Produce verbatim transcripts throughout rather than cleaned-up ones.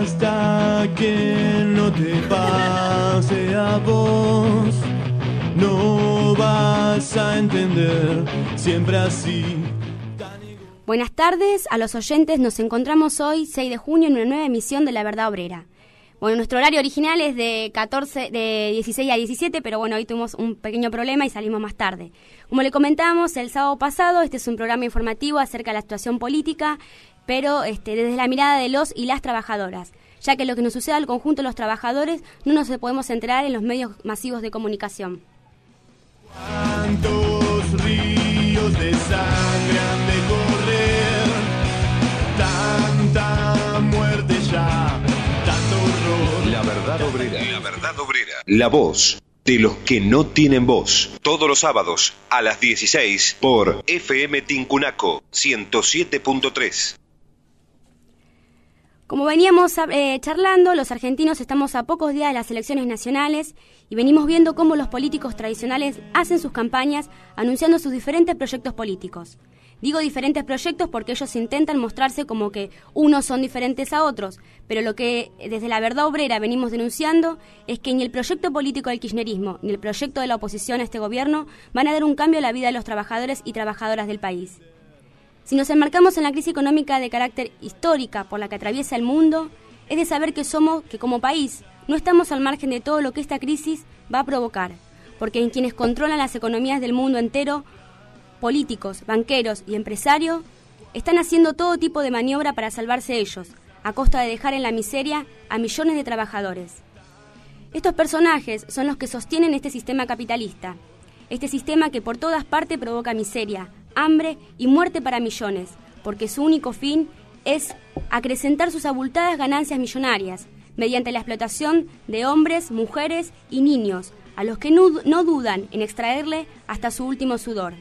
hasta que no te pase a vos, no vas a entender, siempre así. Buenas tardes a los oyentes, nos encontramos hoy, seis de junio, en una nueva emisión de La Verdad Obrera. Bueno, nuestro horario original es de catorce, de dieciséis a diecisiete, pero bueno, hoy tuvimos un pequeño problema y salimos más tarde. Como le comentamos el sábado pasado, este es un programa informativo acerca de la situación política, pero este, desde la mirada de los y las trabajadoras, ya que lo que nos sucede al conjunto de los trabajadores no nos podemos enterar en los medios masivos de comunicación. ¿Cuántos ríos de sangre han de correr? Tanta muerte ya. La Verdad Obrera. La Verdad Obrera. La voz de los que no tienen voz. Todos los sábados a las dieciséis por F M Tincunaco ciento siete punto tres. Como veníamos eh, charlando, los argentinos estamos a pocos días de las elecciones nacionales y venimos viendo cómo los políticos tradicionales hacen sus campañas anunciando sus diferentes proyectos políticos. Digo diferentes proyectos porque ellos intentan mostrarse como que unos son diferentes a otros, pero lo que desde La Verdad Obrera venimos denunciando es que ni el proyecto político del kirchnerismo ni el proyecto de la oposición a este gobierno van a dar un cambio a la vida de los trabajadores y trabajadoras del país. Si nos enmarcamos en la crisis económica de carácter histórica por la que atraviesa el mundo, es de saber que somos, que como país no estamos al margen de todo lo que esta crisis va a provocar, porque en quienes controlan las economías del mundo entero, políticos, banqueros y empresarios, están haciendo todo tipo de maniobra para salvarse ellos, a costa de dejar en la miseria a millones de trabajadores. Estos personajes son los que sostienen este sistema capitalista, este sistema que por todas partes provoca miseria, hambre y muerte para millones, porque su único fin es acrecentar sus abultadas ganancias millonarias, mediante la explotación de hombres, mujeres y niños, a los que no, no dudan en extraerle hasta su último sudor.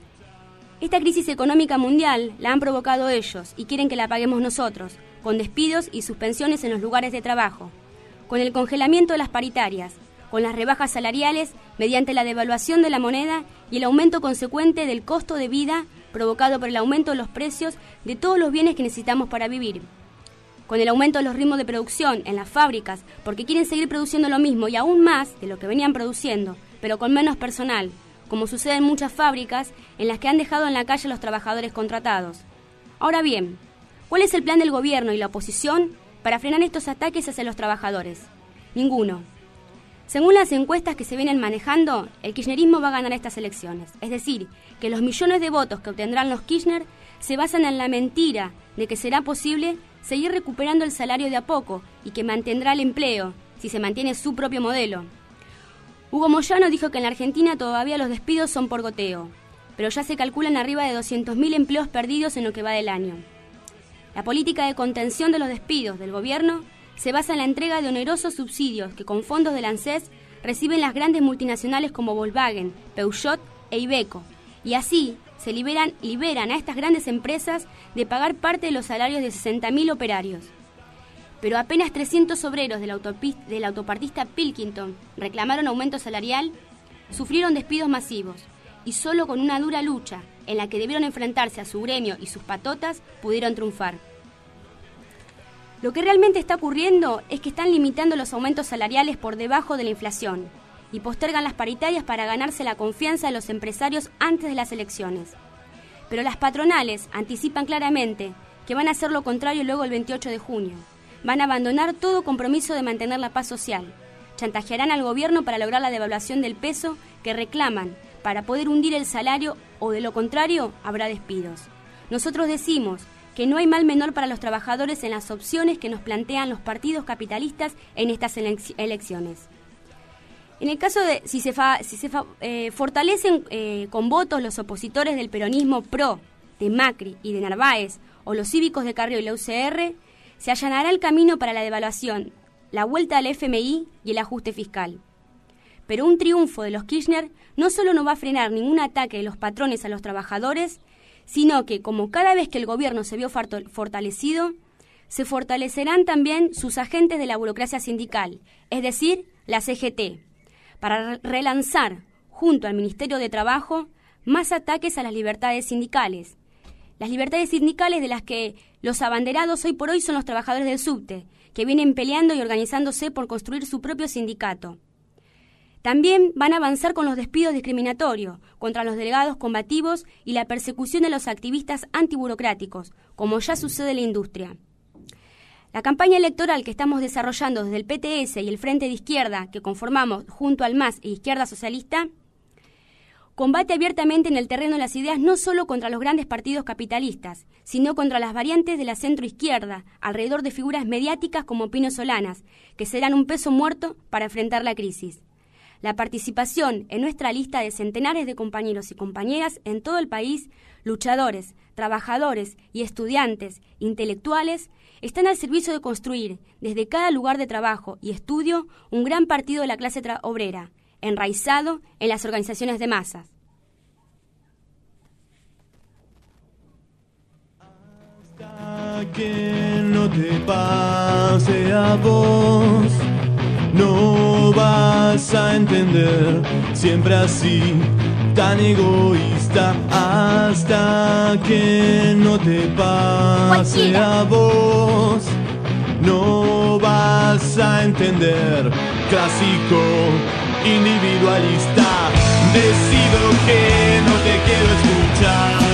Esta crisis económica mundial la han provocado ellos y quieren que la paguemos nosotros, con despidos y suspensiones en los lugares de trabajo, con el congelamiento de las paritarias, con las rebajas salariales mediante la devaluación de la moneda y el aumento consecuente del costo de vida provocado por el aumento de los precios de todos los bienes que necesitamos para vivir, con el aumento de los ritmos de producción en las fábricas porque quieren seguir produciendo lo mismo y aún más de lo que venían produciendo, pero con menos personal, como sucede en muchas fábricas en las que han dejado en la calle a los trabajadores contratados. Ahora bien, ¿cuál es el plan del gobierno y la oposición para frenar estos ataques hacia los trabajadores? Ninguno. Según las encuestas que se vienen manejando, el kirchnerismo va a ganar estas elecciones. Es decir, que los millones de votos que obtendrán los Kirchner se basan en la mentira de que será posible seguir recuperando el salario de a poco y que mantendrá el empleo si se mantiene su propio modelo. Hugo Moyano dijo que en la Argentina todavía los despidos son por goteo, pero ya se calculan arriba de doscientos mil empleos perdidos en lo que va del año. La política de contención de los despidos del gobierno se basa en la entrega de onerosos subsidios que con fondos del ANSES reciben las grandes multinacionales como Volkswagen, Peugeot e Iveco, y así se liberan, liberan a estas grandes empresas de pagar parte de los salarios de sesenta mil operarios. Pero apenas trescientos obreros de la, autopista, de la autopartista Pilkington reclamaron aumento salarial, sufrieron despidos masivos y solo con una dura lucha en la que debieron enfrentarse a su gremio y sus patotas pudieron triunfar. Lo que realmente está ocurriendo es que están limitando los aumentos salariales por debajo de la inflación y postergan las paritarias para ganarse la confianza de los empresarios antes de las elecciones. Pero las patronales anticipan claramente que van a hacer lo contrario luego el veintiocho de junio. Van a abandonar todo compromiso de mantener la paz social. Chantajearán al gobierno para lograr la devaluación del peso que reclaman para poder hundir el salario o de lo contrario habrá despidos. Nosotros decimos que no hay mal menor para los trabajadores en las opciones que nos plantean los partidos capitalistas en estas elec- elecciones. En el caso de si se, fa, si se fa, eh, fortalecen eh, con votos los opositores del peronismo pro, de Macri y de Narváez, o los cívicos de Carrió y la U C R, se allanará el camino para la devaluación, la vuelta al F M I y el ajuste fiscal. Pero un triunfo de los Kirchner no solo no va a frenar ningún ataque de los patrones a los trabajadores, sino que, como cada vez que el gobierno se vio fortalecido, se fortalecerán también sus agentes de la burocracia sindical, es decir, la C G T, para relanzar, junto al Ministerio de Trabajo, más ataques a las libertades sindicales, Las libertades sindicales de las que los abanderados hoy por hoy son los trabajadores del subte, que vienen peleando y organizándose por construir su propio sindicato. También van a avanzar con los despidos discriminatorios contra los delegados combativos y la persecución de los activistas antiburocráticos, como ya sucede en la industria. La campaña electoral que estamos desarrollando desde el P T S y el Frente de Izquierda, que conformamos junto al M A S e Izquierda Socialista, combate abiertamente en el terreno de las ideas no solo contra los grandes partidos capitalistas, sino contra las variantes de la centroizquierda, alrededor de figuras mediáticas como Pino Solanas, que serán un peso muerto para enfrentar la crisis. La participación en nuestra lista de centenares de compañeros y compañeras en todo el país, luchadores, trabajadores y estudiantes, intelectuales, están al servicio de construir, desde cada lugar de trabajo y estudio, un gran partido de la clase obrera, enraizado en las organizaciones de masas. Hasta que no te pase a vos, no vas a entender, siempre así, tan egoísta. Hasta que no te pase a vos, no vas a entender, clásico, individualista. Decido que no te quiero escuchar.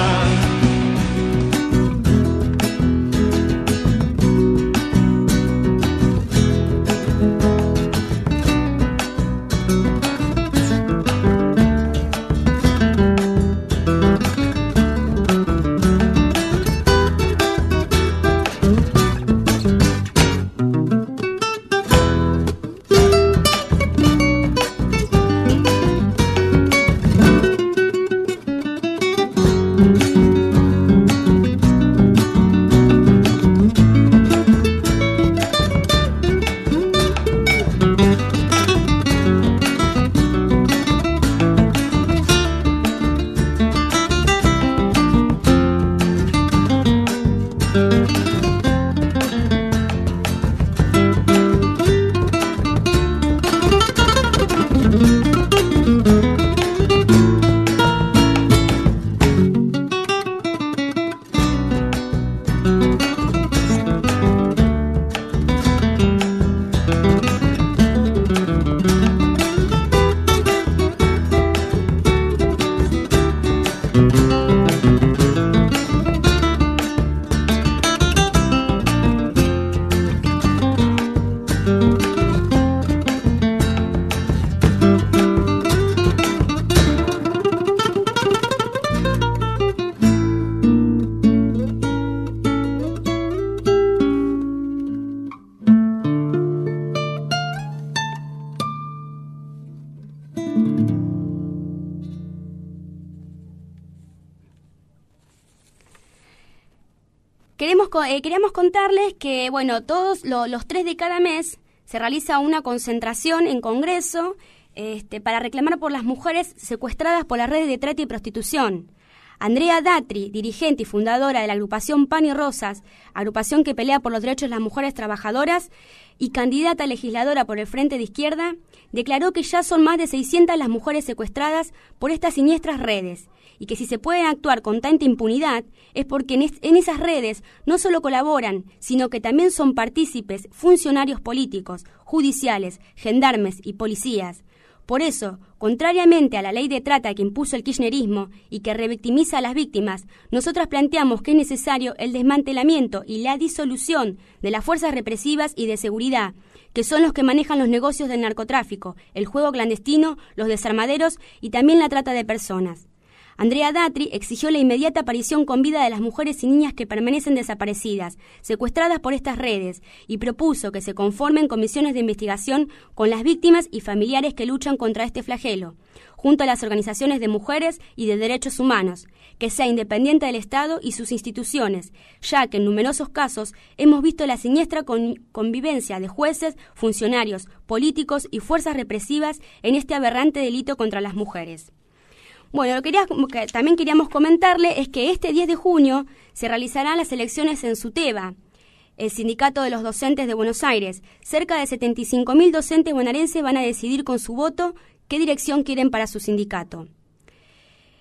Queremos, eh, queríamos contarles que, bueno, todos lo, los tres de cada mes se realiza una concentración en Congreso este, para reclamar por las mujeres secuestradas por las redes de trata y prostitución. Andrea Datri, dirigente y fundadora de la agrupación Pan y Rosas, agrupación que pelea por los derechos de las mujeres trabajadoras y candidata a legisladora por el Frente de Izquierda, declaró que ya son más de seiscientas las mujeres secuestradas por estas siniestras redes y que si se pueden actuar con tanta impunidad es porque en, es, en esas redes no solo colaboran, sino que también son partícipes funcionarios políticos, judiciales, gendarmes y policías. Por eso, contrariamente a la ley de trata que impuso el kirchnerismo y que revictimiza a las víctimas, nosotras planteamos que es necesario el desmantelamiento y la disolución de las fuerzas represivas y de seguridad, que son los que manejan los negocios del narcotráfico, el juego clandestino, los desarmaderos y también la trata de personas. Andrea Datri exigió la inmediata aparición con vida de las mujeres y niñas que permanecen desaparecidas, secuestradas por estas redes, y propuso que se conformen comisiones de investigación con las víctimas y familiares que luchan contra este flagelo, junto a las organizaciones de mujeres y de derechos humanos, que sea independiente del Estado y sus instituciones, ya que en numerosos casos hemos visto la siniestra con- convivencia de jueces, funcionarios, políticos y fuerzas represivas en este aberrante delito contra las mujeres. Bueno, lo que, quería, que también queríamos comentarle es que este diez de junio se realizarán las elecciones en SUTEBA, el Sindicato de los Docentes de Buenos Aires. Cerca de setenta y cinco mil docentes bonaerenses van a decidir con su voto qué dirección quieren para su sindicato.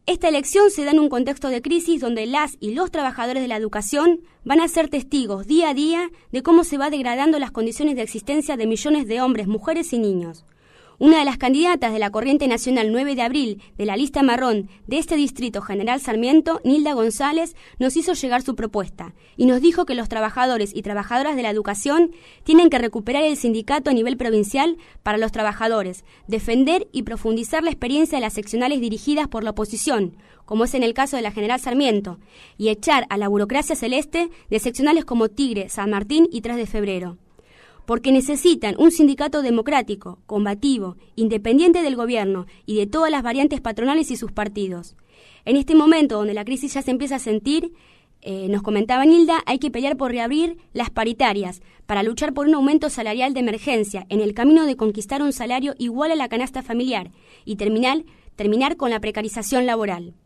Esta elección se da en un contexto de crisis donde las y los trabajadores de la educación van a ser testigos día a día de cómo se va degradando las condiciones de existencia de millones de hombres, mujeres y niños. Una de las candidatas de la Corriente Nacional nueve de abril de la lista marrón de este distrito, General Sarmiento, Nilda González, nos hizo llegar su propuesta y nos dijo que los trabajadores y trabajadoras de la educación tienen que recuperar el sindicato a nivel provincial para los trabajadores, defender y profundizar la experiencia de las seccionales dirigidas por la oposición, como es en el caso de la General Sarmiento, y echar a la burocracia celeste de seccionales como Tigre, San Martín y tres de febrero. Porque necesitan un sindicato democrático, combativo, independiente del gobierno y de todas las variantes patronales y sus partidos. En este momento donde la crisis ya se empieza a sentir, eh, nos comentaba Nilda, hay que pelear por reabrir las paritarias para luchar por un aumento salarial de emergencia en el camino de conquistar un salario igual a la canasta familiar y terminar, terminar con la precarización laboral.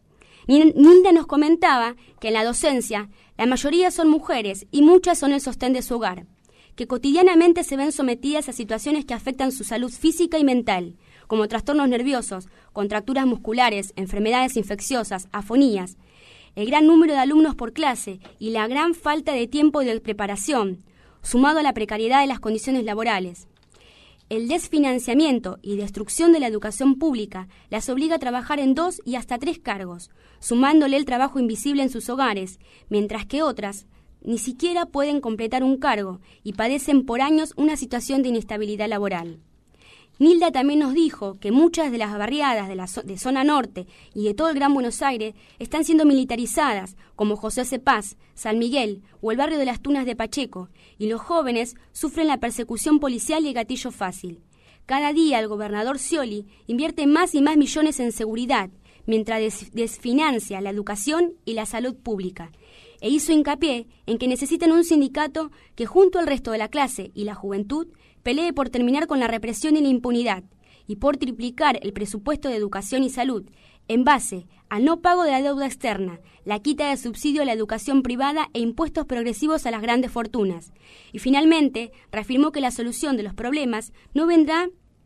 Nilda nos comentaba que en la docencia la mayoría son mujeres y muchas son el sostén de su hogar, que cotidianamente se ven sometidas a situaciones que afectan su salud física y mental, como trastornos nerviosos, contracturas musculares, enfermedades infecciosas, afonías, el gran número de alumnos por clase y la gran falta de tiempo y de preparación, sumado a la precariedad de las condiciones laborales. El desfinanciamiento y destrucción de la educación pública las obliga a trabajar en dos y hasta tres cargos, sumándole el trabajo invisible en sus hogares, mientras que otras ni siquiera pueden completar un cargo y padecen por años una situación de inestabilidad laboral. Nilda también nos dijo que muchas de las barriadas de la zo- de zona norte y de todo el Gran Buenos Aires están siendo militarizadas, como José C. Paz, San Miguel o el barrio de las Tunas de Pacheco, y los jóvenes sufren la persecución policial y el gatillo fácil. Cada día el gobernador Scioli invierte más y más millones en seguridad, mientras des- desfinancia la educación y la salud pública, e hizo hincapié en que necesitan un sindicato que junto al resto de la clase y la juventud pelee por terminar con la represión y la impunidad y por triplicar el presupuesto de educación y salud en base al no pago de la deuda externa, la quita de subsidio a la educación privada e impuestos progresivos a las grandes fortunas. Y finalmente reafirmó que la solución de los problemas no vendrá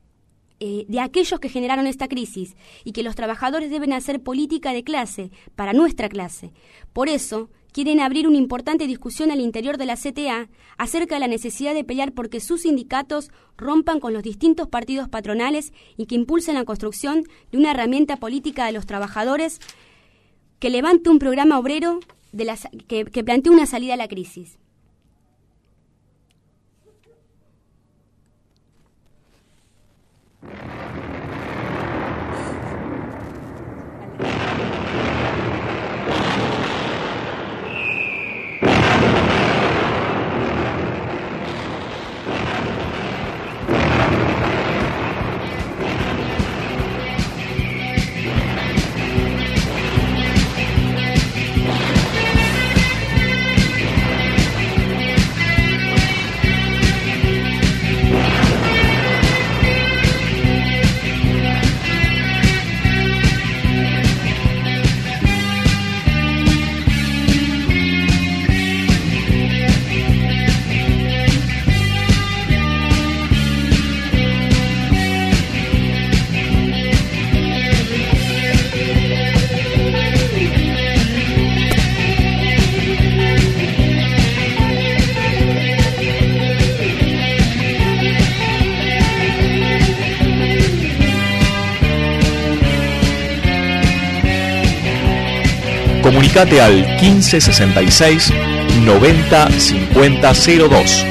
eh, de aquellos que generaron esta crisis y que los trabajadores deben hacer política de clase para nuestra clase. Por eso quieren abrir una importante discusión al interior de la C T A acerca de la necesidad de pelear porque sus sindicatos rompan con los distintos partidos patronales y que impulsen la construcción de una herramienta política de los trabajadores que levante un programa obrero de la, que, que plantee una salida a la crisis. Comunicate al quince sesenta y seis noventa cincuenta cero dos.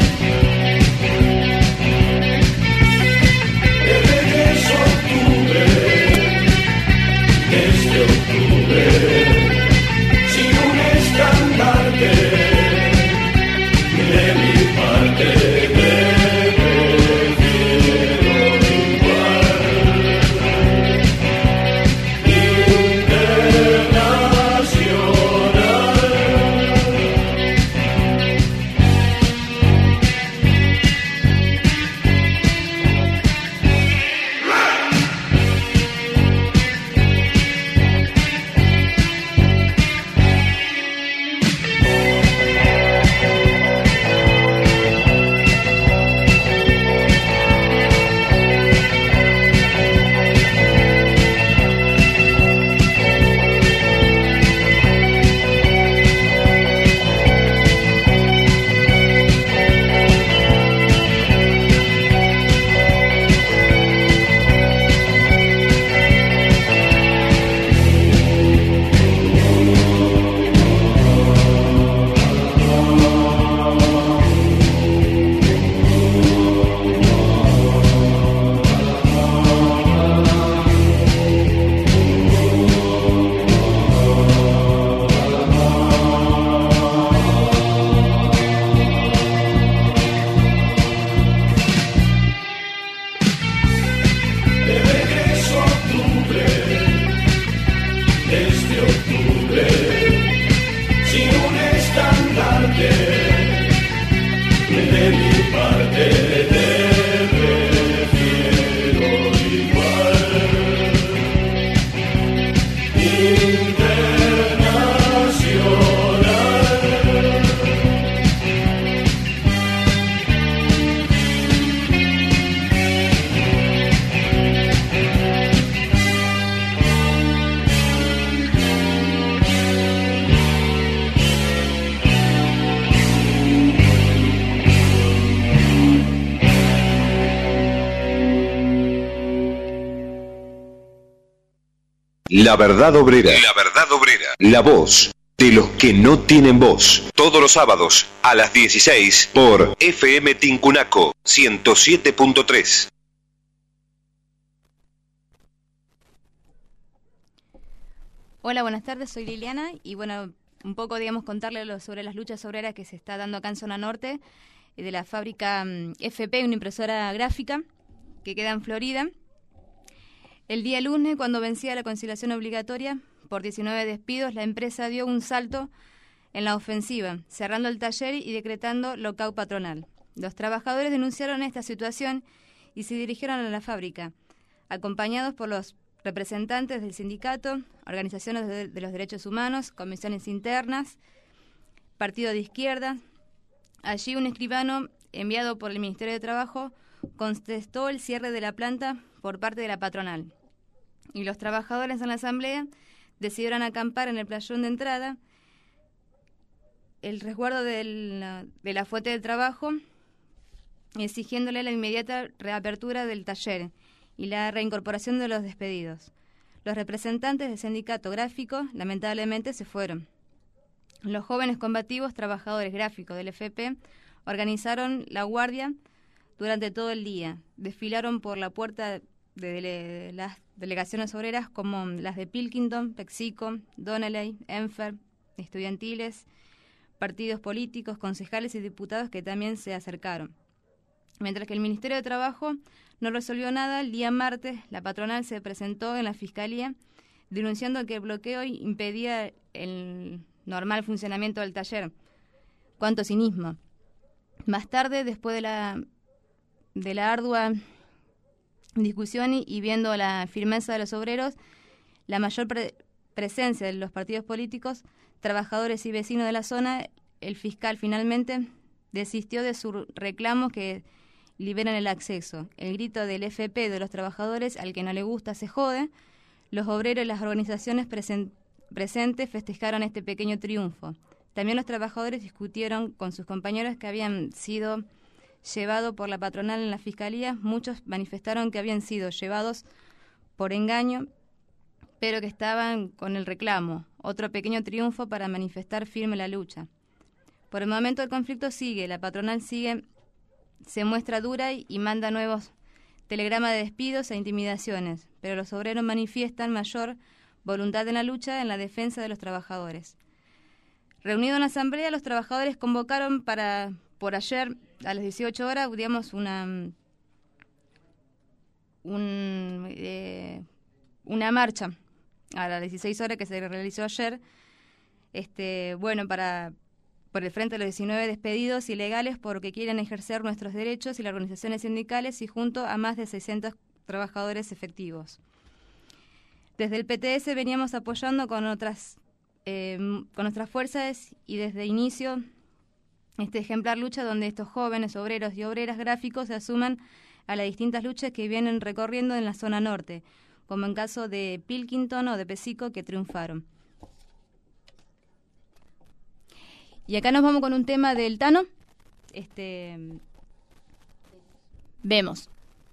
La Verdad Obrera. La Verdad Obrera. La voz de los que no tienen voz. Todos los sábados a las dieciséis por F M Tincunaco ciento siete punto tres. Hola, buenas tardes, soy Liliana y bueno, un poco, digamos, contarle lo, sobre las luchas obreras que se está dando acá en Zona Norte, de la fábrica F P, una impresora gráfica que queda en Florida. El día lunes, cuando vencía la conciliación obligatoria por diecinueve despidos, la empresa dio un salto en la ofensiva, cerrando el taller y decretando lockout patronal. Los trabajadores denunciaron esta situación y se dirigieron a la fábrica, acompañados por los representantes del sindicato, organizaciones de, de los derechos humanos, comisiones internas, partido de izquierda. Allí un escribano enviado por el Ministerio de Trabajo contestó el cierre de la planta por parte de la patronal. Y los trabajadores en la asamblea decidieron acampar en el playón de entrada, el resguardo de la, de la fuente del trabajo, exigiéndole la inmediata reapertura del taller y la reincorporación de los despedidos. Los representantes del sindicato gráfico lamentablemente se fueron. Los jóvenes combativos trabajadores gráficos del F P organizaron la guardia durante todo el día. Desfilaron por la puerta de dele- las delegaciones obreras como las de Pilkington, Pexico, Donnelly, Enfer, estudiantiles, partidos políticos, concejales y diputados que también se acercaron. Mientras que el Ministerio de Trabajo no resolvió nada, el día martes la patronal se presentó en la Fiscalía denunciando que el bloqueo impedía el normal funcionamiento del taller. ¡Cuánto cinismo! Más tarde, después de la, de la ardua discusión y, y viendo la firmeza de los obreros, la mayor pre- presencia de los partidos políticos, trabajadores y vecinos de la zona, el fiscal finalmente desistió de sus reclamos que liberan el acceso. El grito del F P de los trabajadores, al que no le gusta se jode. Los obreros y las organizaciones presen- presentes festejaron este pequeño triunfo. También los trabajadores discutieron con sus compañeros que habían sido llevados por la patronal en la fiscalía. Muchos manifestaron que habían sido llevados por engaño, pero que estaban con el reclamo. Otro pequeño triunfo para manifestar firme la lucha. Por el momento el conflicto sigue, la patronal sigue, se muestra dura y, y manda nuevos telegramas de despidos e intimidaciones, pero los obreros manifiestan mayor voluntad en la lucha en la defensa de los trabajadores. Reunido en la asamblea, los trabajadores convocaron para por ayer a las dieciocho horas, digamos, una un, eh, una marcha a las dieciséis horas que se realizó ayer, este, bueno, para por el frente de los diecinueve despedidos ilegales porque quieren ejercer nuestros derechos y las organizaciones sindicales y junto a más de seiscientos trabajadores efectivos. Desde el P T S veníamos apoyando con otras eh, con nuestras fuerzas y desde inicio este ejemplar lucha donde estos jóvenes obreros y obreras gráficos se asuman a las distintas luchas que vienen recorriendo en la zona norte, como en caso de Pilkington o de Pexico que triunfaron. Y acá nos vamos con un tema del Tano. Este, vemos.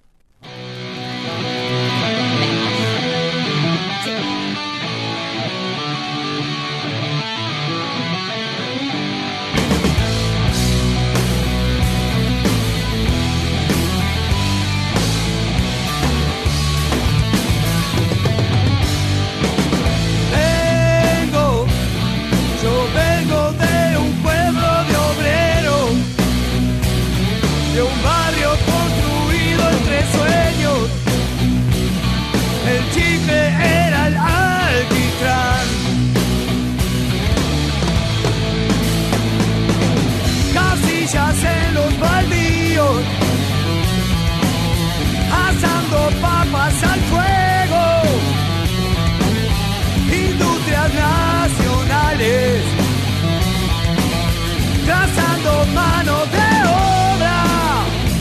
Vengo, yo vengo de un pueblo de obreros, de un barrio construido entre sueños. El chicle era el alquitrán. Casillas en los baldíos, asando papas al fuego. Industrias nacionales, trazando mano de obra.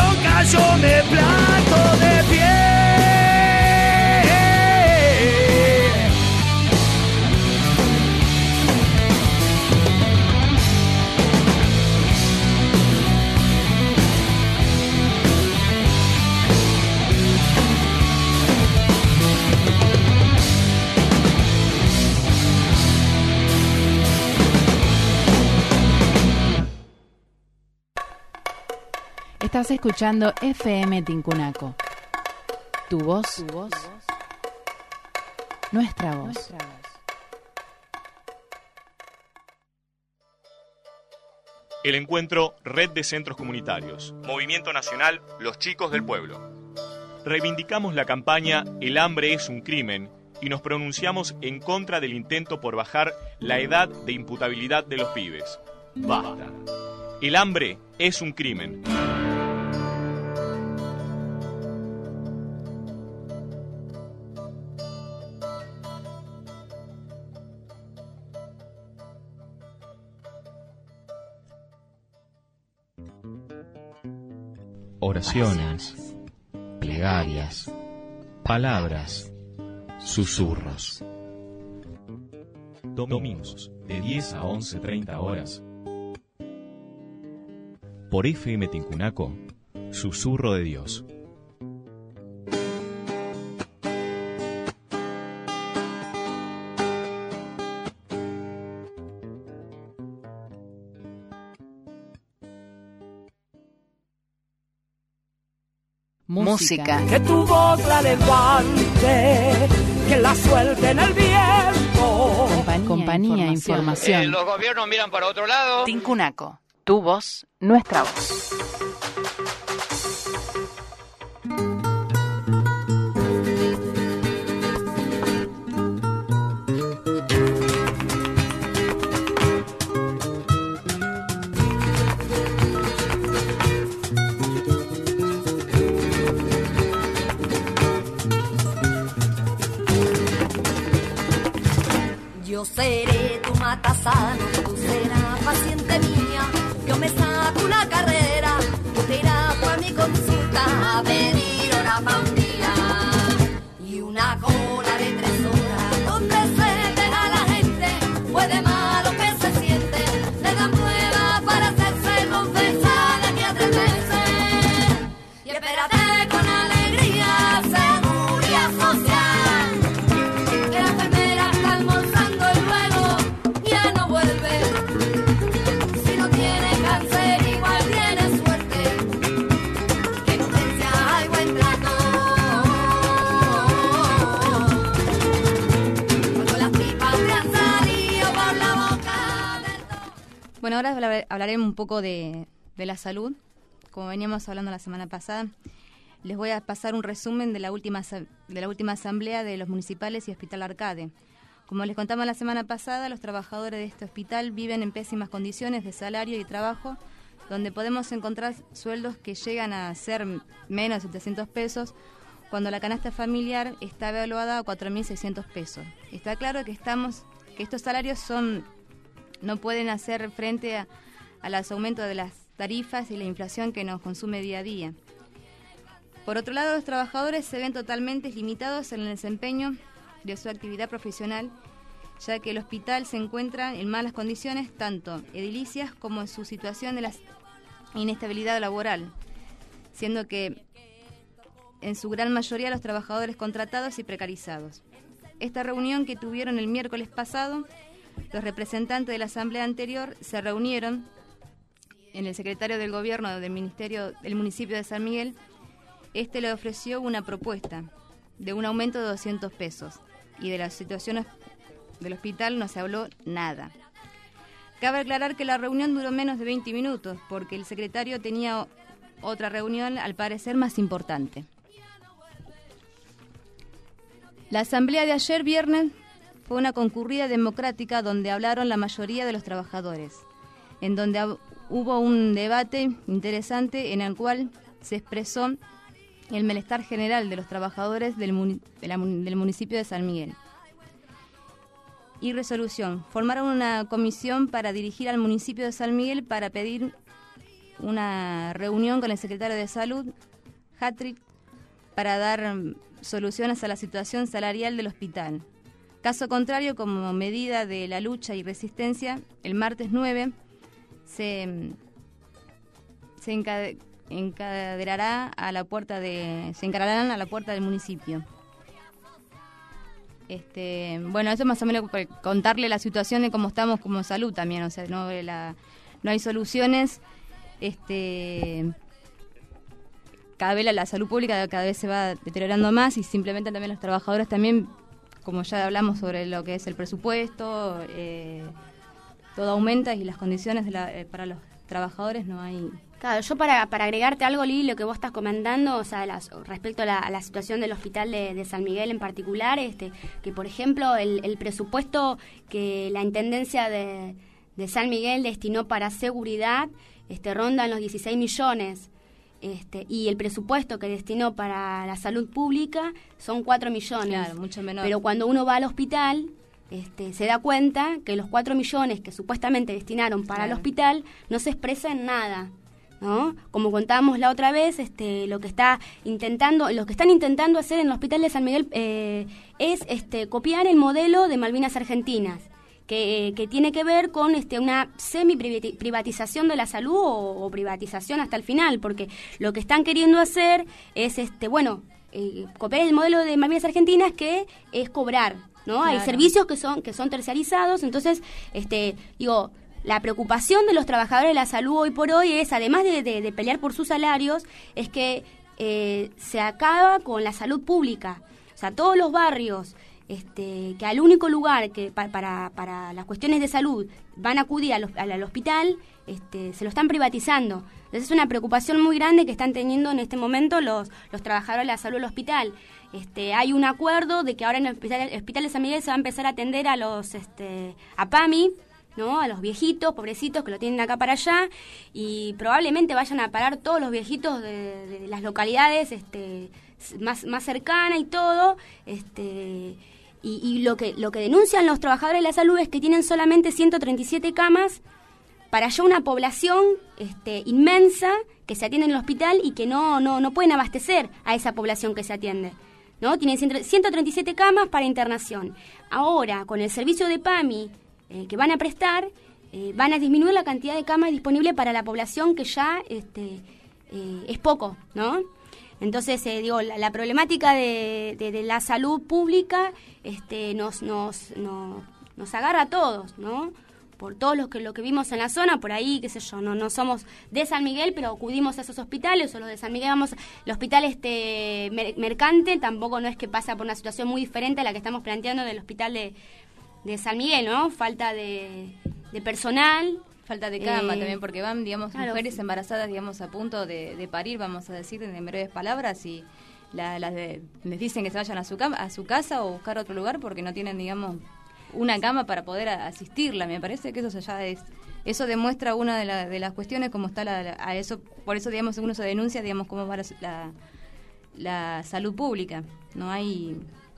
bronca yo me planto de pie. Estás escuchando F M Tincunaco. Tu voz, tu voz, nuestra voz. Nuestra voz. El encuentro Red de Centros Comunitarios. Movimiento Nacional Los Chicos del Pueblo. Reivindicamos la campaña El hambre es un crimen y nos pronunciamos en contra del intento por bajar la edad de imputabilidad de los pibes. Basta. El hambre es un crimen. Oraciones, plegarias, palabras, susurros. Domingos, de diez a once treinta horas. Por F M Tincunaco, Susurro de Dios. Música. Que tu voz la levante, que la suelte en el viento. Compañía, Compañía información. Eh, los gobiernos miran para otro lado. Tincunaco. Tu voz, nuestra voz. Yo seré tu matasano, tú serás paciente mía. Yo me saco una carrera, tú te irás por mi consulta a pedir hora pa' un día. Y una cola de tres horas, donde se deja la gente, pues de malo que se siente, le dan pruebas para hacerse confesar de aquí a tres meses. Y espérate con alegría, seguridad social, que la enfermera está almorzando y luego ya no vuelve. Si no tiene cáncer igual tiene suerte, que en urgencia hay buen trato. Cuando las pipas te han salido por la boca del todo. Bueno, ahora hablar- hablaré un poco de, de la salud. Como veníamos hablando la semana pasada, les voy a pasar un resumen de la última asa- de la última asamblea de los municipales y Hospital Arcade. Como les contamos la semana pasada, los trabajadores de este hospital viven en pésimas condiciones de salario y trabajo, donde podemos encontrar sueldos que llegan a ser menos de setecientos pesos, cuando la canasta familiar está evaluada a cuatro mil seiscientos pesos. Está claro que estamos que estos salarios son no pueden hacer frente a, a los aumentos de las tarifas y la inflación que nos consume día a día. Por otro lado, los trabajadores se ven totalmente limitados en el desempeño de su actividad profesional, ya que el hospital se encuentra en malas condiciones, tanto edilicias como en su situación de la inestabilidad laboral, siendo que en su gran mayoría los trabajadores contratados y precarizados. Esta reunión que tuvieron el miércoles pasado, los representantes de la asamblea anterior se reunieron en el secretario del gobierno del ministerio del municipio de San Miguel. Este le ofreció una propuesta de un aumento de doscientos pesos y de la situación del hospital no se habló nada. Cabe aclarar que la reunión duró menos de veinte minutos porque el secretario tenía otra reunión al parecer más importante. La asamblea de ayer viernes fue una concurrida democrática donde hablaron la mayoría de los trabajadores, en donde hubo un debate interesante en el cual se expresó el malestar general de los trabajadores del, muni- de la, del municipio de San Miguel. Y resolución, formaron una comisión para dirigir al municipio de San Miguel para pedir una reunión con el secretario de Salud, Hattrick, para dar soluciones a la situación salarial del hospital. Caso contrario, como medida de la lucha y resistencia, el martes nueve se, se encade, encadenará a la puerta de, se encararán a la puerta del municipio. Este, bueno, eso más o menos para contarle la situación de cómo estamos como salud también, o sea, no, la, no hay soluciones. Este, cada vez la, la salud pública cada vez se va deteriorando más y simplemente también los trabajadores también, como ya hablamos sobre lo que es el presupuesto, eh, todo aumenta y las condiciones de la, eh, para los trabajadores no hay. Claro, yo para, para agregarte algo, Lili, lo que vos estás comentando, o sea, las, respecto a la, a la situación del hospital de, de San Miguel en particular, este, que por ejemplo el, el presupuesto que la Intendencia de, de San Miguel destinó para seguridad este, ronda en los dieciséis millones. Este, y el presupuesto que destinó para la salud pública son cuatro millones. Claro, mucho menor. Pero cuando uno va al hospital, este, se da cuenta que los cuatro millones que supuestamente destinaron para claro. el hospital no se expresa en nada, ¿no? Como contábamos la otra vez, este, lo que está intentando, lo que están intentando hacer en el hospital de San Miguel eh, es este, copiar el modelo de Malvinas Argentinas. Que, que tiene que ver con este, una semi-privatización de la salud o, o privatización hasta el final, porque lo que están queriendo hacer es, este bueno, eh, copiar el modelo de Malvinas Argentinas, que es cobrar, ¿no? Claro. Hay servicios que son que son terciarizados, entonces, este digo, la preocupación de los trabajadores de la salud hoy por hoy es, además de, de, de pelear por sus salarios, es que eh, se acaba con la salud pública. O sea, todos los barrios Este, que al único lugar que pa, para, para las cuestiones de salud van a acudir al, al, al hospital, este, se lo están privatizando. Entonces es una preocupación muy grande que están teniendo en este momento los, los trabajadores de la salud del hospital. Este, hay un acuerdo de que ahora en el hospital, el hospital de San Miguel se va a empezar a atender a los este, a PAMI, ¿no? A los viejitos, pobrecitos que lo tienen acá para allá, y probablemente vayan a parar todos los viejitos de, de las localidades este, más, más cercanas y todo, este... Y, y lo que lo que denuncian los trabajadores de la salud es que tienen solamente ciento treinta y siete camas para ya una población este, inmensa que se atiende en el hospital y que no, no, no pueden abastecer a esa población que se atiende, ¿no? Tienen ciento treinta y siete camas para internación. Ahora, con el servicio de PAMI eh, que van a prestar, eh, van a disminuir la cantidad de camas disponibles para la población que ya este, eh, es poco, ¿no? Entonces, eh, digo, la, la problemática de, de, de la salud pública este, nos, nos, nos, nos agarra a todos, ¿no? Por todo lo que, lo que vimos en la zona, por ahí, qué sé yo, no, no somos de San Miguel, pero acudimos a esos hospitales, o los de San Miguel vamos, el hospital este mer, mercante tampoco no es que pasa por una situación muy diferente a la que estamos planteando del hospital de, de San Miguel, ¿no? Falta de, de personal. Falta de cama eh, también, porque van, digamos, claro, mujeres embarazadas, digamos, a punto de, de parir, vamos a decir, en breves palabras, y la, las de, les dicen que se vayan a su cama, a su casa o buscar otro lugar porque no tienen, digamos, una cama para poder a, asistirla. Me parece que eso ya es, eso demuestra una de, la, de las cuestiones, cómo está la, la, a eso, por eso, digamos, uno se denuncia, digamos, cómo va la, la, la salud pública. No hay,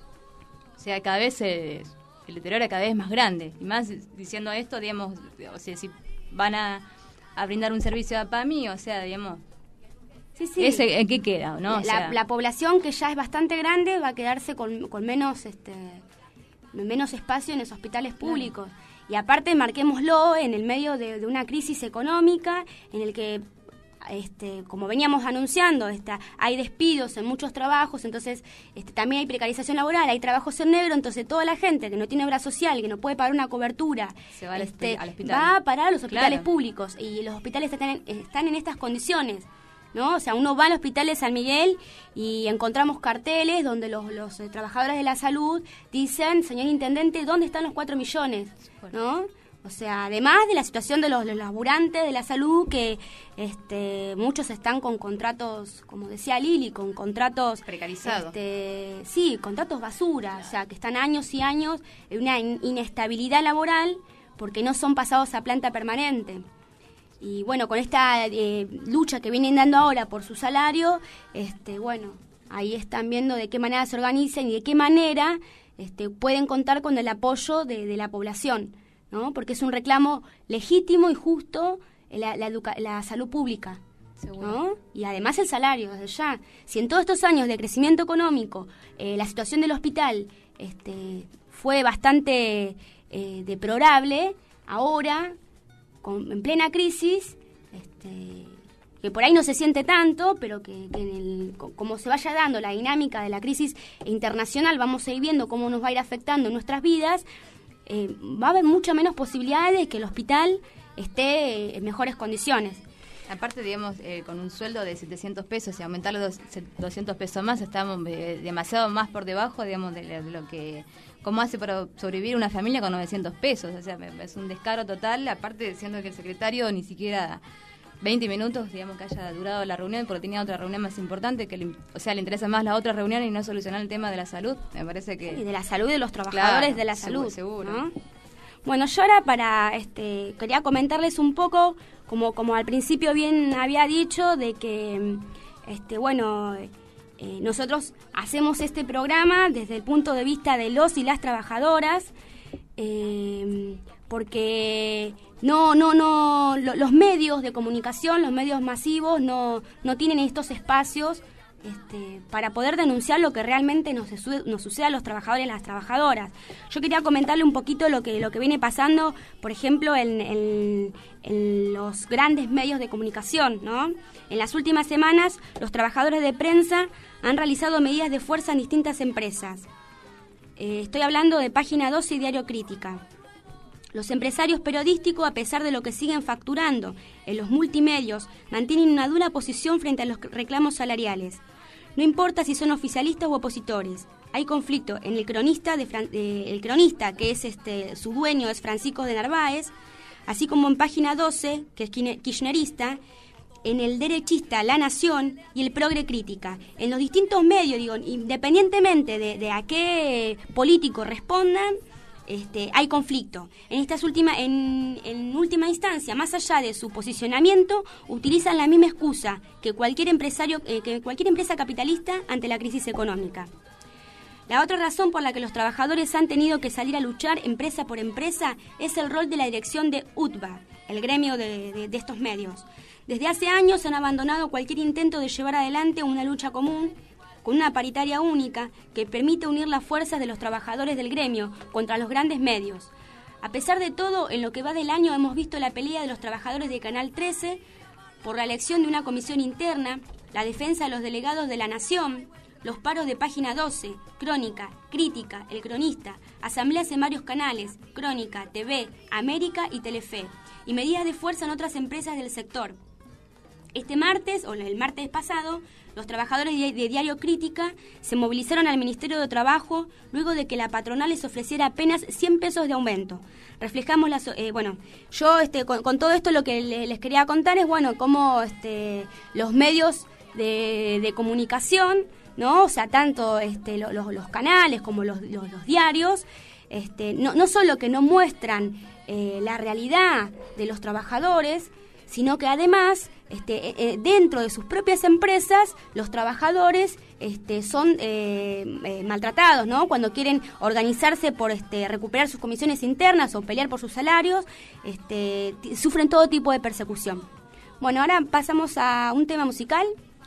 o sea, cada vez se, el deterioro cada vez es más grande, y más diciendo esto, digamos, o sea, si van a, a brindar un servicio a PAMI, o sea, digamos, sí, sí. ¿ese en qué queda? ¿No? O la, sea, la población, que ya es bastante grande, va a quedarse con, con menos este menos espacio en los hospitales públicos. Claro. Y aparte, marquémoslo, en el medio de, de una crisis económica, en el que, este, como veníamos anunciando, esta, hay despidos en muchos trabajos, entonces este, también hay precarización laboral, hay trabajos en negro, entonces toda la gente que no tiene obra social, que no puede pagar una cobertura, se va al, este, al hospital. va a parar a los hospitales Claro. públicos, y los hospitales están en, están en estas condiciones, ¿no? O sea, uno va al hospital de San Miguel y encontramos carteles donde los, los eh, trabajadores de la salud dicen, señor intendente, ¿dónde están los cuatro millones? ¿No? O sea, además de la situación de los, los laburantes de la salud, que este, muchos están con contratos, como decía Lili, con contratos precarizados. Este, sí, contratos basura, claro. O sea, que están años y años en una in- inestabilidad laboral porque no son pasados a planta permanente. Y bueno, con esta eh, lucha que vienen dando ahora por su salario, este, bueno, ahí están viendo de qué manera se organizan y de qué manera este, pueden contar con el apoyo de, de la población, ¿no? Porque es un reclamo legítimo y justo la, la, educa- la salud pública, ¿no? Y además el salario, desde ya. Si en todos estos años de crecimiento económico eh, la situación del hospital este, fue bastante eh, deplorable, ahora, con, en plena crisis, este, que por ahí no se siente tanto, pero que, que en el, como se vaya dando la dinámica de la crisis internacional, vamos a ir viendo cómo nos va a ir afectando en nuestras vidas, eh, va a haber muchas menos posibilidades de que el hospital esté en mejores condiciones. Aparte, digamos, eh, con un sueldo de setecientos pesos y aumentarlo dos, doscientos pesos más, estamos eh, demasiado más por debajo, digamos, de, de lo que... ¿Cómo hace para sobrevivir una familia con novecientos pesos? O sea, es un descaro total, aparte siendo que el secretario ni siquiera veinte minutos, digamos, que haya durado la reunión, porque tenía otra reunión más importante, que le, o sea, le interesa más la otra reunión y no solucionar el tema de la salud. Me parece que... Y de la salud de los trabajadores, claro, de la salud. Seguro. ¿No? Bueno, yo ahora para, este, quería comentarles un poco, como, como al principio bien había dicho, de que, este, bueno... Eh, nosotros hacemos este programa desde el punto de vista de los y las trabajadoras, eh, porque no, no, no, lo, los medios de comunicación, los medios masivos, no, no tienen estos espacios este, para poder denunciar lo que realmente nos, nos sucede a los trabajadores y a las trabajadoras. Yo quería comentarle un poquito lo que, lo que viene pasando, por ejemplo, en, en, en los grandes medios de comunicación, ¿no? En las últimas semanas, los trabajadores de prensa han realizado medidas de fuerza en distintas empresas. Eh, estoy hablando de Página doce y Diario Crítica. Los empresarios periodísticos, a pesar de lo que siguen facturando en los multimedios, mantienen una dura posición frente a los reclamos salariales. No importa si son oficialistas u opositores. Hay conflicto en el cronista, de Fran- eh, el cronista que es este, su dueño es Francisco de Narváez, así como en Página doce, que es kirchnerista, en el derechista La Nación y el Progre Crítica. En los distintos medios, digo, independientemente de, de a qué político respondan, este, hay conflicto. En estas últimas, en, en última instancia, más allá de su posicionamiento, utilizan la misma excusa que cualquier empresario, eh, que cualquier empresa capitalista ante la crisis económica. La otra razón por la que los trabajadores han tenido que salir a luchar empresa por empresa es el rol de la dirección de U T B A, el gremio de, de, de estos medios. Desde hace años han abandonado cualquier intento de llevar adelante una lucha común con una paritaria única que permite unir las fuerzas de los trabajadores del gremio contra los grandes medios. A pesar de todo, en lo que va del año hemos visto la pelea de los trabajadores de Canal trece por la elección de una comisión interna, la defensa de los delegados de La Nación, los paros de Página doce, Crónica, Crítica, El Cronista, asambleas en varios canales, Crónica, T V, América y Telefe, y medidas de fuerza en otras empresas del sector. Este martes, o el martes pasado, los trabajadores de Diario Crítica se movilizaron al Ministerio de Trabajo luego de que la patronal les ofreciera apenas cien pesos de aumento. Reflejamos las... Eh, bueno, yo este, con, con todo esto lo que les, les quería contar es, bueno, cómo este, los medios de, de comunicación, ¿no? O sea, tanto este, los, los, los canales como los, los, los diarios, este, no, no solo que no muestran eh, la realidad de los trabajadores, sino que además, este, eh, dentro de sus propias empresas, los trabajadores este, son eh, eh, maltratados, ¿no? Cuando quieren organizarse por este, recuperar sus comisiones internas o pelear por sus salarios, este, t- sufren todo tipo de persecución. Bueno, ahora pasamos a un tema musical.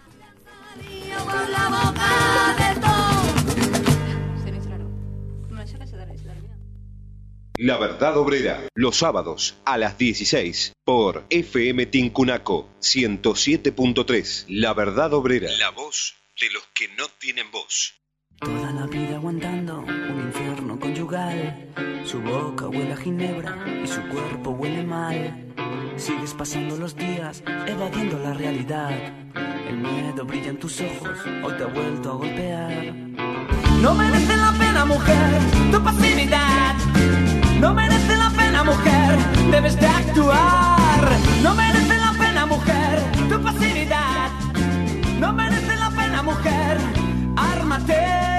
La Verdad Obrera, los sábados a las dieciséis por F M Tincunaco ciento siete punto tres. La Verdad Obrera, la voz de los que no tienen voz. Toda la vida aguantando un infierno conyugal. Su boca huele a ginebra y su cuerpo huele mal. Sigues pasando los días evadiendo la realidad. El miedo brilla en tus ojos, hoy te ha vuelto a golpear. No merece la pena, mujer, tu pasividad. No merece la pena, mujer, debes de actuar. No merece la pena, mujer, tu pasividad. No merece la pena, mujer, ármate.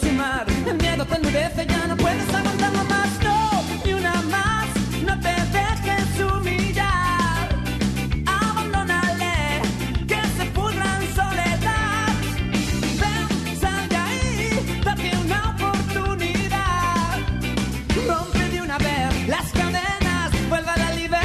consumar. El miedo te endurece, ya no puedes aguantarlo más. No, ni una más, no te dejes humillar. Abandónale, que se pudra en soledad. Ven, sal de ahí, date una oportunidad. Rompe de una vez las cadenas, vuelve a la libertad.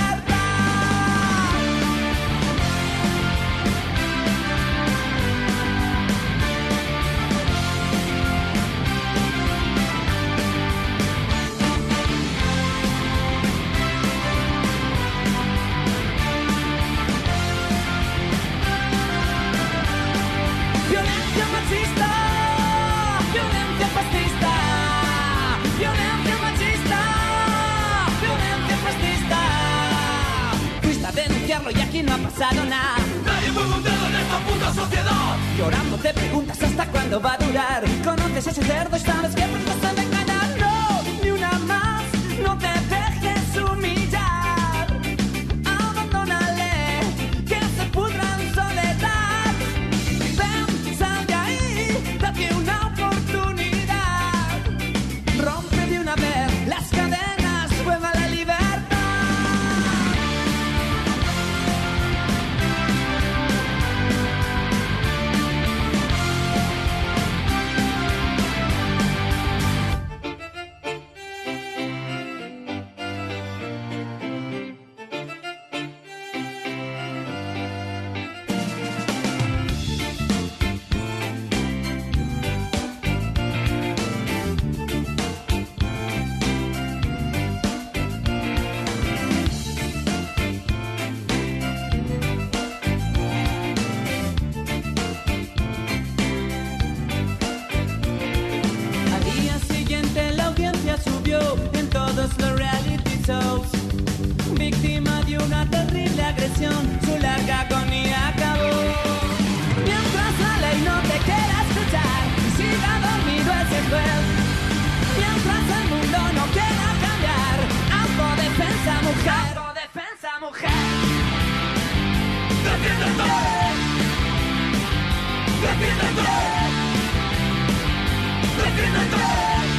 Violencia machista, violencia fascista, violencia machista, violencia fascista. Fuiste a denunciarlo y aquí no ha pasado nada. Nadie mueve un dedo en esta puta sociedad. Llorando te preguntas hasta cuándo va a durar. Conoces ese cerdo y sabes que pues no se le engañar. No, ni una más, no te dejes humillar. Abandónale, que se pudra en soledad. Ven, sal de ahí, date una oportunidad. Rompe de una vez las cadenas, vuelve a la libertad. Al día siguiente la audiencia subió en todos los reality shows. Víctima de una terrible agresión, su larga agonía acabó. Mientras la ley no te quiera escuchar, siga dormido ese juez. Mientras el mundo no quiera cambiar, autodefensa mujer, autodefensa mujer. ¡Defiéndete! ¡Defiéndete! ¡Defiéndete!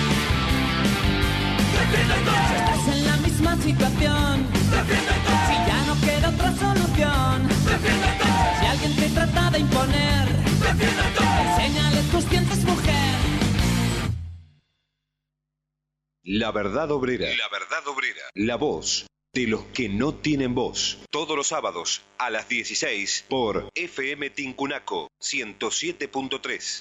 ¡Defiéndete! Si estás en la misma situación, ¡defiéndete! Si ya no queda otra solución, ¡defiéndete! Si alguien te trata de imponer, ¡defiéndete! Enséñale tus dientes, mujer. La verdad obrera. La verdad obrera. La voz de los que no tienen voz. Todos los sábados a las dieciséis por F M Tincunaco ciento siete punto tres.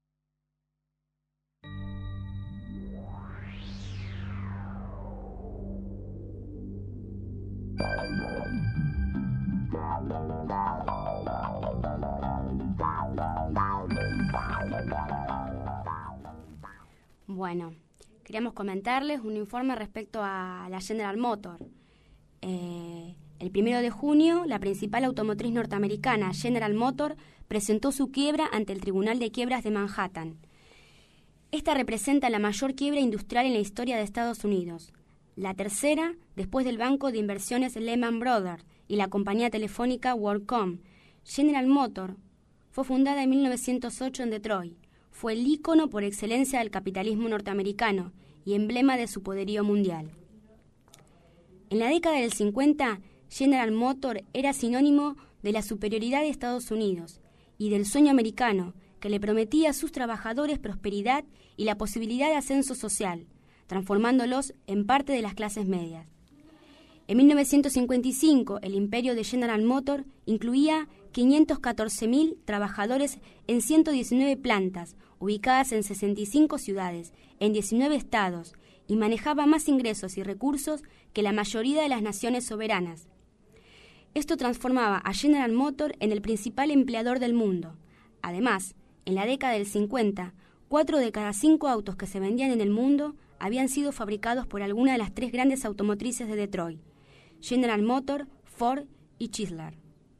Bueno, queríamos comentarles un informe respecto a la General Motors. Eh, el primero de junio, la principal automotriz norteamericana, General Motors, presentó su quiebra ante el Tribunal de Quiebras de Manhattan. Esta representa la mayor quiebra industrial en la historia de Estados Unidos, la tercera después del banco de inversiones Lehman Brothers y la compañía telefónica WorldCom. General Motors fue fundada en mil novecientos ocho en Detroit. Fue el ícono por excelencia del capitalismo norteamericano y emblema de su poderío mundial. En la década del cincuenta, General Motors era sinónimo de la superioridad de Estados Unidos y del sueño americano que le prometía a sus trabajadores prosperidad y la posibilidad de ascenso social, transformándolos en parte de las clases medias. En mil novecientos cincuenta y cinco, el imperio de General Motors incluía quinientos catorce mil trabajadores en ciento diecinueve plantas, ubicadas en sesenta y cinco ciudades, en diecinueve estados, y manejaba más ingresos y recursos que la mayoría de las naciones soberanas. Esto transformaba a General Motors en el principal empleador del mundo. Además, en la década del cincuenta, cuatro de cada cinco autos que se vendían en el mundo habían sido fabricados por alguna de las tres grandes automotrices de Detroit: General Motors, Ford y Chrysler.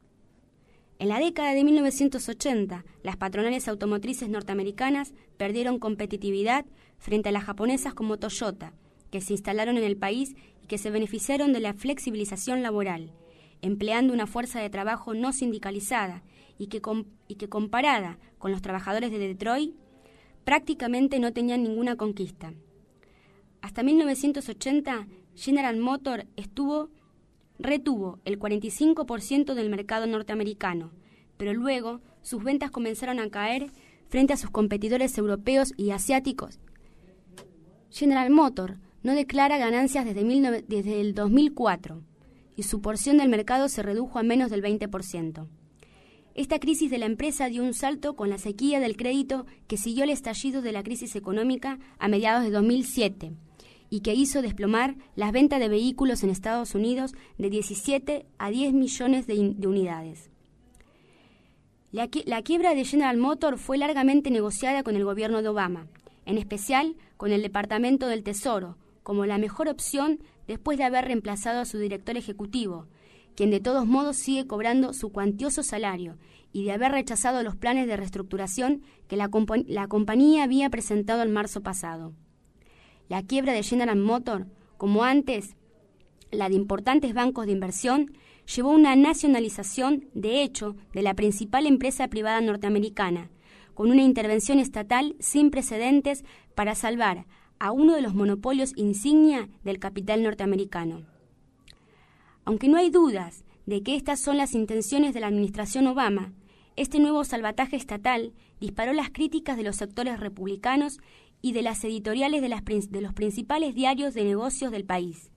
En la década de mil novecientos ochenta, las patronales automotrices norteamericanas perdieron competitividad frente a las japonesas como Toyota, que se instalaron en el país y que se beneficiaron de la flexibilización laboral, empleando una fuerza de trabajo no sindicalizada y que, com- y que comparada con los trabajadores de Detroit, prácticamente no tenían ninguna conquista. Hasta mil novecientos ochenta, General Motors estuvo, retuvo el cuarenta y cinco por ciento del mercado norteamericano, pero luego sus ventas comenzaron a caer frente a sus competidores europeos y asiáticos. General Motors no declara ganancias desde, mil nove- desde el dos mil cuatro y su porción del mercado se redujo a menos del veinte por ciento. Esta crisis de la empresa dio un salto con la sequía del crédito que siguió el estallido de la crisis económica a mediados de dos mil siete y que hizo desplomar las ventas de vehículos en Estados Unidos de diecisiete a diez millones de, in- de unidades. La, qui- la quiebra de General Motors fue largamente negociada con el gobierno de Obama, en especial con el Departamento del Tesoro, como la mejor opción después de haber reemplazado a su director ejecutivo, quien de todos modos sigue cobrando su cuantioso salario, y de haber rechazado los planes de reestructuración que la, compa- la compañía había presentado en marzo pasado. La quiebra de General Motors, como antes la de importantes bancos de inversión, llevó a una nacionalización, de hecho, de la principal empresa privada norteamericana, con una intervención estatal sin precedentes para salvar a uno de los monopolios insignia del capital norteamericano. Aunque no hay dudas de que estas son las intenciones de la administración Obama, este nuevo salvataje estatal disparó las críticas de los sectores republicanos y de las editoriales de, las, de los principales diarios de negocios del país.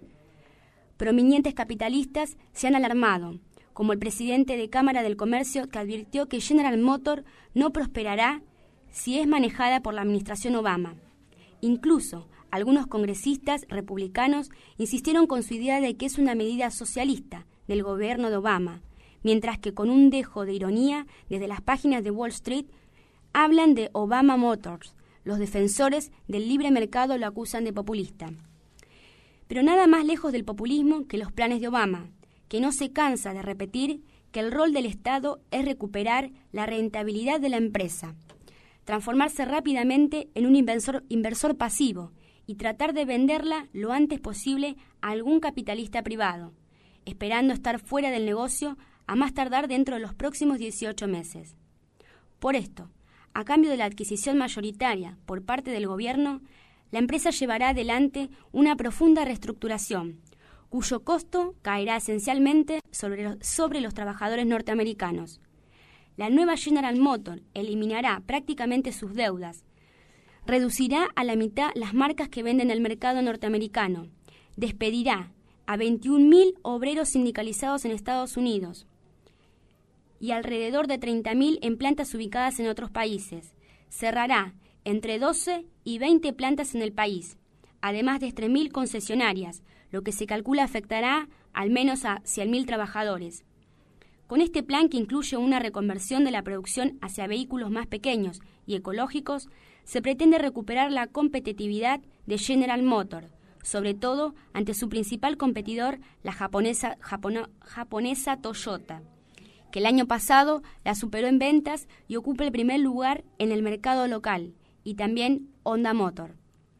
Prominentes capitalistas se han alarmado, como el presidente de Cámara del Comercio, que advirtió que General Motors no prosperará si es manejada por la administración Obama. Incluso algunos congresistas republicanos insistieron con su idea de que es una medida socialista del gobierno de Obama, mientras que con un dejo de ironía desde las páginas de Wall Street hablan de Obama Motors. Los defensores del libre mercado lo acusan de populista. Pero nada más lejos del populismo que los planes de Obama, que no se cansa de repetir que el rol del Estado es recuperar la rentabilidad de la empresa, transformarse rápidamente en un inversor, inversor pasivo y tratar de venderla lo antes posible a algún capitalista privado, esperando estar fuera del negocio a más tardar dentro de los próximos dieciocho meses. Por esto, a cambio de la adquisición mayoritaria por parte del gobierno, la empresa llevará adelante una profunda reestructuración, cuyo costo caerá esencialmente sobre los, sobre los trabajadores norteamericanos. La nueva General Motors eliminará prácticamente sus deudas, reducirá a la mitad las marcas que venden en el mercado norteamericano, despedirá a veintiún mil obreros sindicalizados en Estados Unidos y alrededor de treinta mil en plantas ubicadas en otros países. Cerrará entre doce y veinte plantas en el país, además de tres mil concesionarias, lo que se calcula afectará al menos a cien mil trabajadores. Con este plan, que incluye una reconversión de la producción hacia vehículos más pequeños y ecológicos, se pretende recuperar la competitividad de General Motors, sobre todo ante su principal competidor, la japonesa, japono, japonesa Toyota, que el año pasado la superó en ventas y ocupa el primer lugar en el mercado local, y también Honda Motor.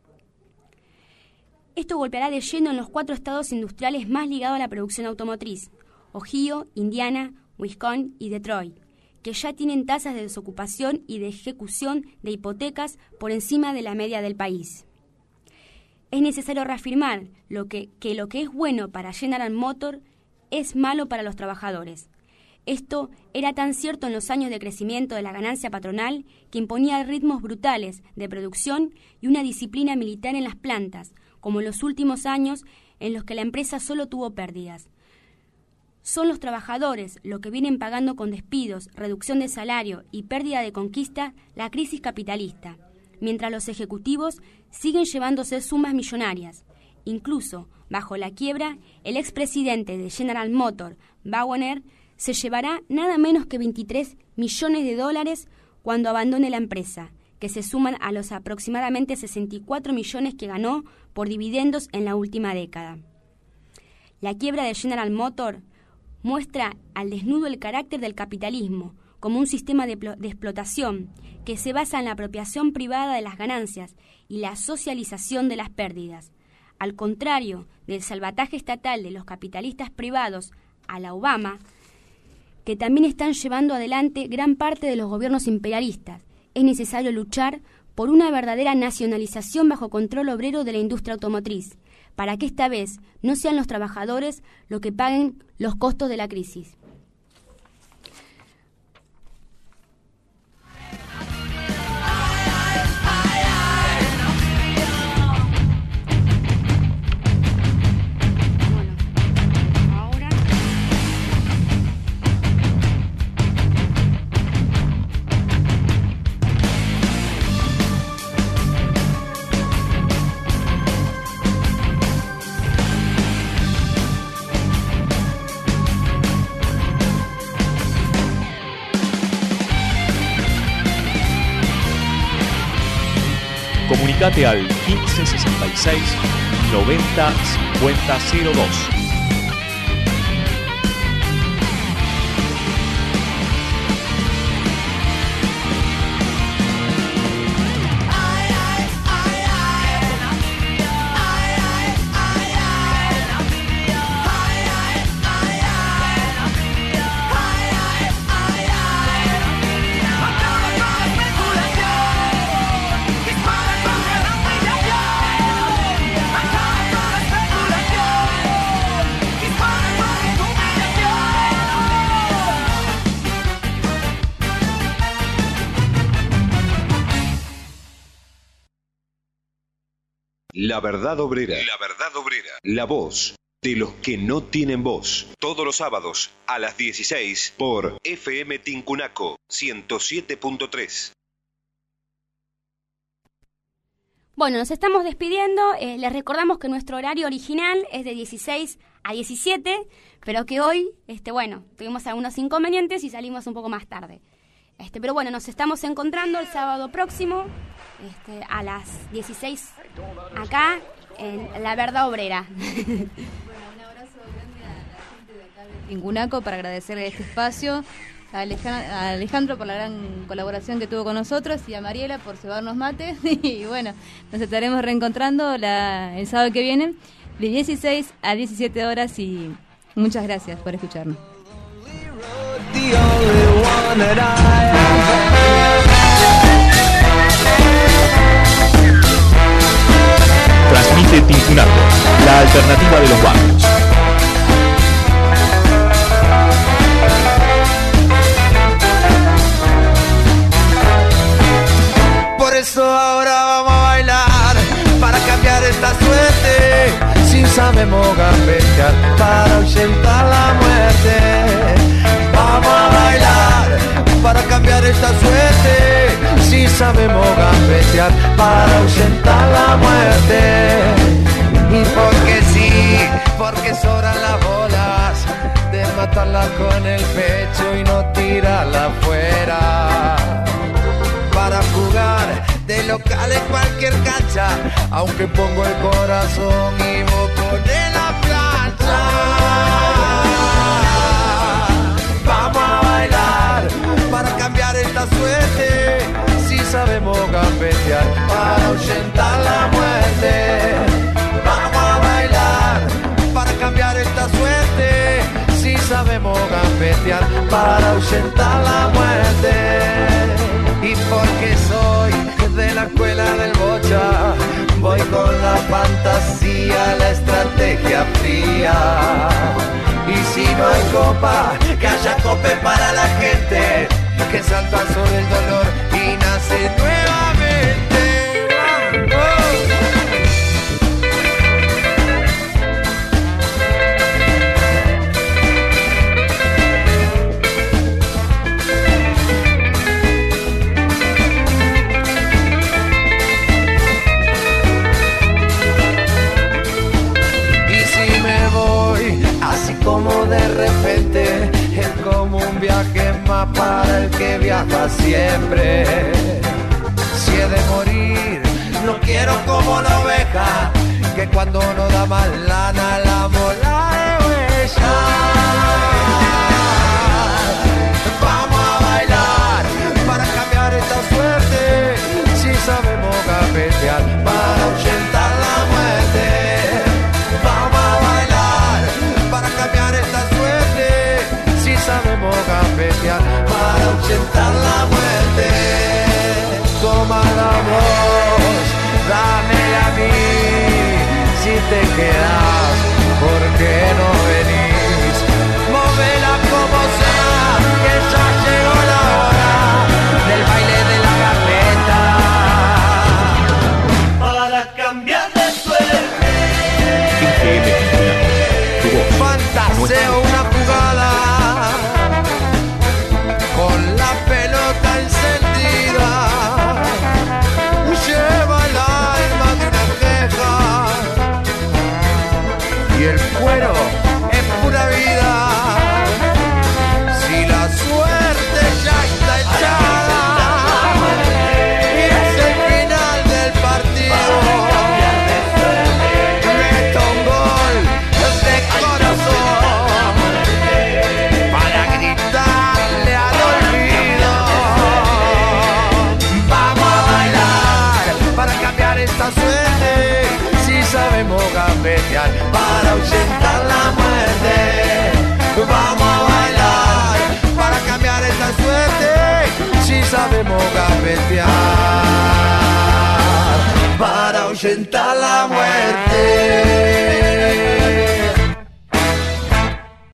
Esto golpeará de lleno en los cuatro estados industriales más ligados a la producción automotriz: Ohio, Indiana, Wisconsin y Detroit, que ya tienen tasas de desocupación y de ejecución de hipotecas por encima de la media del país. Es necesario reafirmar lo que, que lo que es bueno para General Motors es malo para los trabajadores. Esto era tan cierto en los años de crecimiento de la ganancia patronal, que imponía ritmos brutales de producción y una disciplina militar en las plantas, como en los últimos años en los que la empresa solo tuvo pérdidas. Son los trabajadores los que vienen pagando con despidos, reducción de salario y pérdida de conquista la crisis capitalista, mientras los ejecutivos siguen llevándose sumas millonarias. Incluso, bajo la quiebra, el expresidente de General Motors, Bauer, se llevará nada menos que veintitrés millones de dólares cuando abandone la empresa, que se suman a los aproximadamente sesenta y cuatro millones que ganó por dividendos en la última década. La quiebra de General Motors muestra al desnudo el carácter del capitalismo como un sistema de, de explotación que se basa en la apropiación privada de las ganancias y la socialización de las pérdidas. Al contrario del salvataje estatal de los capitalistas privados a la Obama, que también están llevando adelante gran parte de los gobiernos imperialistas, es necesario luchar por una verdadera nacionalización bajo control obrero de la industria automotriz, para que esta vez no sean los trabajadores los que paguen los costos de la crisis. Comunicate al quince sesenta y seis noventa cincuenta cero dos. La verdad obrera. La verdad obrera. La voz de los que no tienen voz. Todos los sábados a las dieciséis por F M Tincunaco ciento siete punto tres. Bueno, nos estamos despidiendo. Eh, les recordamos que nuestro horario original es de dieciséis a diecisiete, pero que hoy, este, bueno, tuvimos algunos inconvenientes y salimos un poco más tarde. Este, pero bueno, nos estamos encontrando el sábado próximo este, a las dieciséis acá en La Verdad Obrera. Bueno, un abrazo grande a la gente de acá de Tincunaco para agradecerle este espacio, a Alejandro por la gran colaboración que tuvo con nosotros y a Mariela por cebarnos mates. Y bueno, nos estaremos reencontrando la, el sábado que viene de dieciséis a diecisiete horas y muchas gracias por escucharnos. Transmite Tincunaco, la alternativa de los barrios. Por eso ahora vamos a bailar para cambiar esta suerte. Si sabemos gambetear para ahuyentar la muerte. Vamos a bailar para cambiar esta suerte. Si sabemos gambetear para ahuyentar la muerte. Y porque sí, porque sobran las bolas de matarla con el pecho y no tirarla afuera. Para jugar de local en cualquier cancha, aunque pongo el corazón y vos pones la plancha. Vamos a bailar para cambiar esta suerte. Si sabemos gambetear para ahuyentar la muerte. Vamos a bailar para cambiar esta suerte. Si sabemos gambetear para ahuyentar la muerte. Y porque soy de la escuela del bocha, voy con la fantasía, la estrategia fría. Y si no hay copa, que haya cope para la gente que salta sobre el dolor y nace nuevamente. ¡Oh! Como de repente es como un viaje más para el que viaja siempre. Si he de morir, no quiero como la oveja, que cuando no da más lana la mola de huella. Vamos a bailar para cambiar esta suerte. Si sabemos gambetear para ahuyentar la muerte. Sabemos gambetear para ahuyentar la muerte. Toma la vos, dámela a mí. Si te quedas, ¿por qué no venís? Móvela como sea, que ya llegó la hora del baile de la gambeta. Para cambiar de suerte. Fantaseo una jugada con la pelota encendida. Lleva el alma de una queja y el cuero es pura vida. Si la suerte ya está echada y es el final del partido, meto un gol de corazón para gritarle al olvido. Vamos a bailar para cambiar esta suerte. Si sabemos gambetear para ahuyentar la muerte. Vamos a bailar para cambiar esta suerte. Si sabemos gambetear para ahuyentar la muerte.